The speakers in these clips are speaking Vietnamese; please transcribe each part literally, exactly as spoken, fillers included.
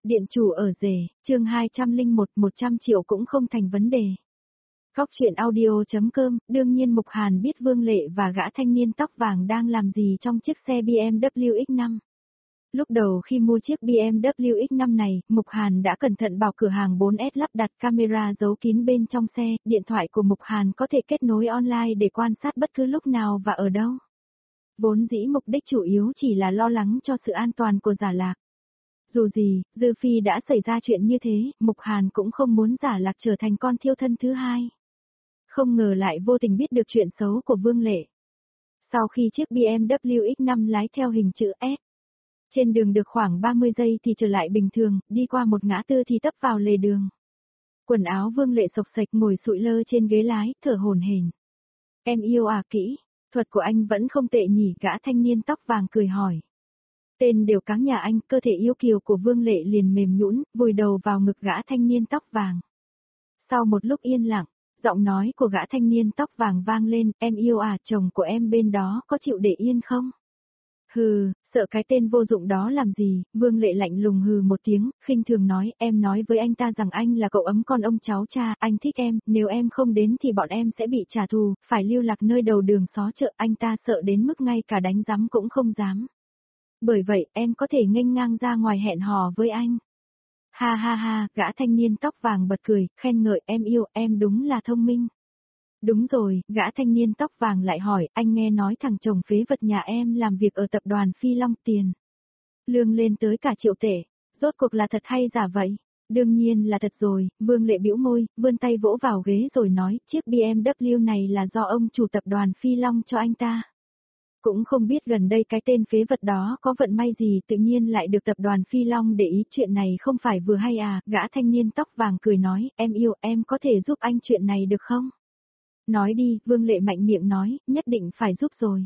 Điện chủ ở rể, chương hai trăm lẻ một, một trăm triệu cũng không thành vấn đề. Góc chuyện audio.com, đương nhiên Mục Hàn biết Vương Lệ và gã thanh niên tóc vàng đang làm gì trong chiếc xe bê em vê X năm. Lúc đầu khi mua chiếc bê em vê X năm này, Mục Hàn đã cẩn thận bảo cửa hàng bốn S lắp đặt camera giấu kín bên trong xe, điện thoại của Mục Hàn có thể kết nối online để quan sát bất cứ lúc nào và ở đâu. Vốn dĩ mục đích chủ yếu chỉ là lo lắng cho sự an toàn của Giả Lạc. Dù gì, Dư Phi đã xảy ra chuyện như thế, Mục Hàn cũng không muốn Giả Lạc trở thành con thiêu thân thứ hai. Không ngờ lại vô tình biết được chuyện xấu của Vương Lệ. Sau khi chiếc bê em vê X năm lái theo hình chữ S, trên đường được khoảng ba mươi giây thì trở lại bình thường, đi qua một ngã tư thì tấp vào lề đường. Quần áo Vương Lệ xộc xệch ngồi sụi lơ trên ghế lái, thở hổn hển. Em yêu à kỹ, thuật của anh vẫn không tệ nhỉ, gã thanh niên tóc vàng cười hỏi. Tên đều cáng nhà anh, cơ thể yêu kiều của Vương Lệ liền mềm nhũn, vùi đầu vào ngực gã thanh niên tóc vàng. Sau một lúc yên lặng, giọng nói của gã thanh niên tóc vàng vang lên, em yêu à, chồng của em bên đó có chịu để yên không? Hừ, sợ cái tên vô dụng đó làm gì, Vương Lệ lạnh lùng hừ một tiếng, khinh thường nói, em nói với anh ta rằng anh là cậu ấm con ông cháu cha, anh thích em, nếu em không đến thì bọn em sẽ bị trả thù, phải lưu lạc nơi đầu đường xó chợ, anh ta sợ đến mức ngay cả đánh giám cũng không dám. Bởi vậy, em có thể nghênh ngang ra ngoài hẹn hò với anh. Ha ha ha, gã thanh niên tóc vàng bật cười, khen ngợi, em yêu, em đúng là thông minh. Đúng rồi, gã thanh niên tóc vàng lại hỏi, anh nghe nói thằng chồng phế vật nhà em làm việc ở tập đoàn Phi Long tiền. Lương lên tới cả triệu tể, rốt cuộc là thật hay giả vậy? Đương nhiên là thật rồi, Vương Lệ bĩu môi, vươn tay vỗ vào ghế rồi nói, chiếc bê em vê này là do ông chủ tập đoàn Phi Long cho anh ta. Cũng không biết gần đây cái tên phế vật đó có vận may gì tự nhiên lại được tập đoàn Phi Long để ý, chuyện này không phải vừa hay à, gã thanh niên tóc vàng cười nói, em yêu, em có thể giúp anh chuyện này được không? Nói đi, Vương Lệ mạnh miệng nói, nhất định phải giúp rồi.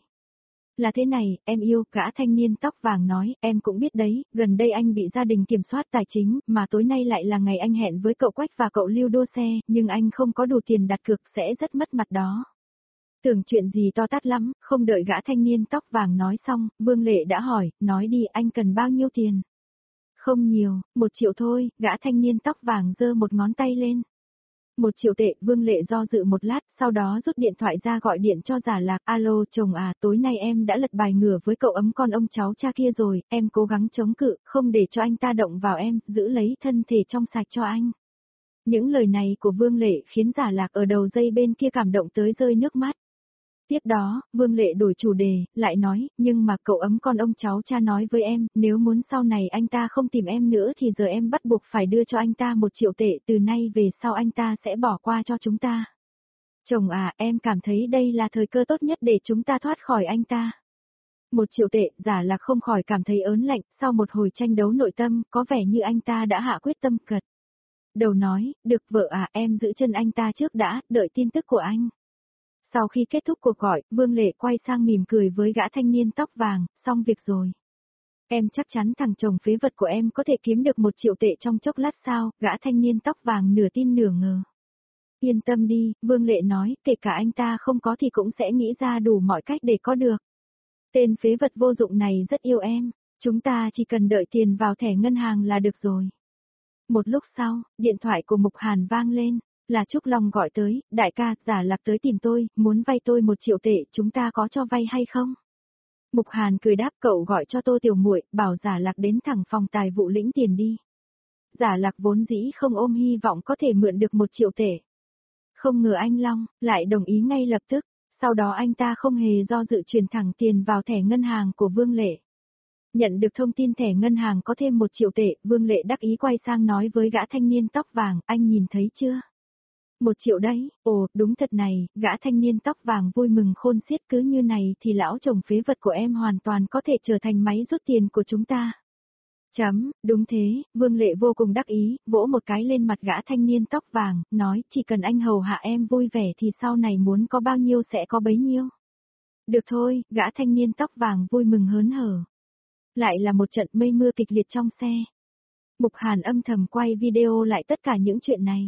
Là thế này, em yêu, gã thanh niên tóc vàng nói, em cũng biết đấy, gần đây anh bị gia đình kiểm soát tài chính, mà tối nay lại là ngày anh hẹn với cậu Quách và cậu Lưu đua xe, nhưng anh không có đủ tiền đặt cược sẽ rất mất mặt đó. Tưởng chuyện gì to tát lắm, không đợi gã thanh niên tóc vàng nói xong, Vương Lệ đã hỏi, nói đi, anh cần bao nhiêu tiền? Không nhiều, một triệu thôi, gã thanh niên tóc vàng giơ một ngón tay lên. Một triệu tệ, Vương Lệ do dự một lát, sau đó rút điện thoại ra gọi điện cho Giả Lạc, alo chồng à, tối nay em đã lật bài ngửa với cậu ấm con ông cháu cha kia rồi, em cố gắng chống cự, không để cho anh ta động vào em, giữ lấy thân thể trong sạch cho anh. Những lời này của Vương Lệ khiến Giả Lạc ở đầu dây bên kia cảm động tới rơi nước mắt. Tiếp đó, Vương Lệ đổi chủ đề, lại nói, nhưng mà cậu ấm con ông cháu cha nói với em, nếu muốn sau này anh ta không tìm em nữa thì giờ em bắt buộc phải đưa cho anh ta một triệu tệ, từ nay về sau anh ta sẽ bỏ qua cho chúng ta. Chồng à, em cảm thấy đây là thời cơ tốt nhất để chúng ta thoát khỏi anh ta. Một triệu tệ, Giả Lạc không khỏi cảm thấy ớn lạnh, sau một hồi tranh đấu nội tâm, có vẻ như anh ta đã hạ quyết tâm cật. Đầu nói, được vợ à, em giữ chân anh ta trước đã, đợi tin tức của anh. Sau khi kết thúc cuộc gọi, Vương Lệ quay sang mỉm cười với gã thanh niên tóc vàng, xong việc rồi. Em chắc chắn thằng chồng phế vật của em có thể kiếm được một triệu tệ trong chốc lát sao, gã thanh niên tóc vàng nửa tin nửa ngờ. Yên tâm đi, Vương Lệ nói, kể cả anh ta không có thì cũng sẽ nghĩ ra đủ mọi cách để có được. Tên phế vật vô dụng này rất yêu em, chúng ta chỉ cần đợi tiền vào thẻ ngân hàng là được rồi. Một lúc sau, điện thoại của Mục Hàn vang lên. Là Trúc Long gọi tới, đại ca, Giả Lạc tới tìm tôi, muốn vay tôi một triệu tệ, chúng ta có cho vay hay không? Mục Hàn cười đáp, cậu gọi cho Tô Tiểu Muội, bảo Giả Lạc đến thẳng phòng tài vụ lĩnh tiền đi. Giả Lạc vốn dĩ không ôm hy vọng có thể mượn được một triệu tệ. Không ngờ anh Long lại đồng ý ngay lập tức, sau đó anh ta không hề do dự chuyển thẳng tiền vào thẻ ngân hàng của Vương Lệ. Nhận được thông tin thẻ ngân hàng có thêm một triệu tệ, Vương Lệ đắc ý quay sang nói với gã thanh niên tóc vàng, anh nhìn thấy chưa? Một triệu đấy, ồ, đúng thật này, gã thanh niên tóc vàng vui mừng khôn xiết, cứ như này thì lão chồng phế vật của em hoàn toàn có thể trở thành máy rút tiền của chúng ta. Chấm, đúng thế, Vương Lệ vô cùng đắc ý, vỗ một cái lên mặt gã thanh niên tóc vàng, nói, chỉ cần anh hầu hạ em vui vẻ thì sau này muốn có bao nhiêu sẽ có bấy nhiêu. Được thôi, gã thanh niên tóc vàng vui mừng hớn hở. Lại là một trận mây mưa kịch liệt trong xe. Mục Hàn âm thầm quay video lại tất cả những chuyện này.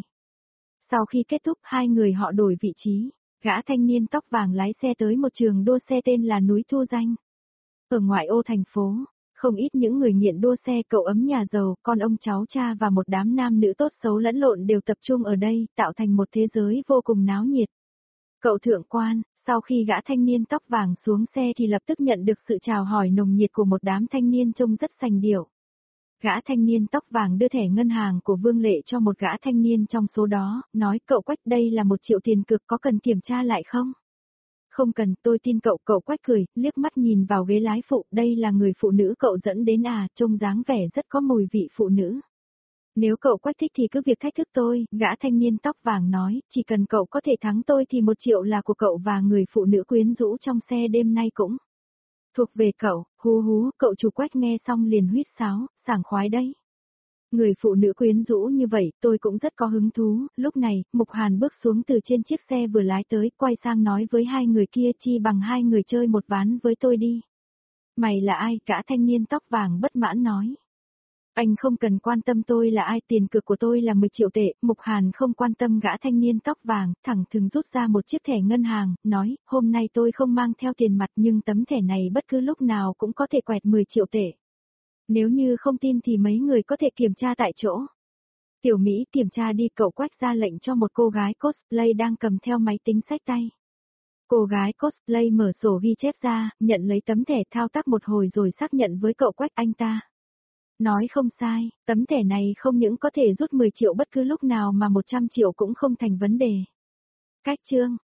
Sau khi kết thúc, hai người họ đổi vị trí, gã thanh niên tóc vàng lái xe tới một trường đua xe tên là núi Thu Danh. Ở ngoại ô thành phố, Không ít những người nghiện đua xe, cậu ấm nhà giàu, con ông cháu cha và một đám nam nữ tốt xấu lẫn lộn đều tập trung ở đây, tạo thành một thế giới vô cùng náo nhiệt. Cậu thượng quan, sau khi gã thanh niên tóc vàng xuống xe thì lập tức nhận được sự chào hỏi nồng nhiệt của một đám thanh niên trông rất sành điệu. Gã thanh niên tóc vàng đưa thẻ ngân hàng của Vương Lệ cho một gã thanh niên trong số đó, nói cậu Quách đây là một triệu tiền cược có cần kiểm tra lại không? Không cần, tôi tin cậu. Cậu Quách cười, liếc mắt nhìn vào ghế lái phụ, đây là người phụ nữ cậu dẫn đến à, trông dáng vẻ rất có mùi vị phụ nữ. Nếu cậu Quách thích thì cứ việc thách thức tôi, gã thanh niên tóc vàng nói, chỉ cần cậu có thể thắng tôi thì một triệu là của cậu và người phụ nữ quyến rũ trong xe đêm nay cũng thuộc về cậu. Hú hú, cậu chủ Quách nghe xong liền huýt sáo, sảng khoái đấy. Người phụ nữ quyến rũ như vậy, tôi cũng rất có hứng thú. Lúc này, Mục Hàn bước xuống từ trên chiếc xe vừa lái tới, quay sang nói với hai người kia, chi bằng hai người chơi một ván với tôi đi. Mày là ai? Gã thanh niên tóc vàng bất mãn nói. Anh không cần quan tâm tôi là ai, tiền cược của tôi là mười triệu tệ. Mục Hàn không quan tâm gã thanh niên tóc vàng, thẳng thừng rút ra một chiếc thẻ ngân hàng, nói, hôm nay tôi không mang theo tiền mặt nhưng tấm thẻ này bất cứ lúc nào cũng có thể quẹt mười triệu tệ. Nếu như không tin thì mấy người có thể kiểm tra tại chỗ. Tiểu Mỹ, kiểm tra đi. Cậu Quách ra lệnh cho một cô gái cosplay đang cầm theo máy tính xách tay. Cô gái cosplay mở sổ ghi chép ra, nhận lấy tấm thẻ thao tác một hồi rồi xác nhận với cậu Quách. Anh ta nói không sai, tấm thẻ này không những có thể rút mười triệu bất cứ lúc nào mà một trăm triệu cũng không thành vấn đề. Cách chương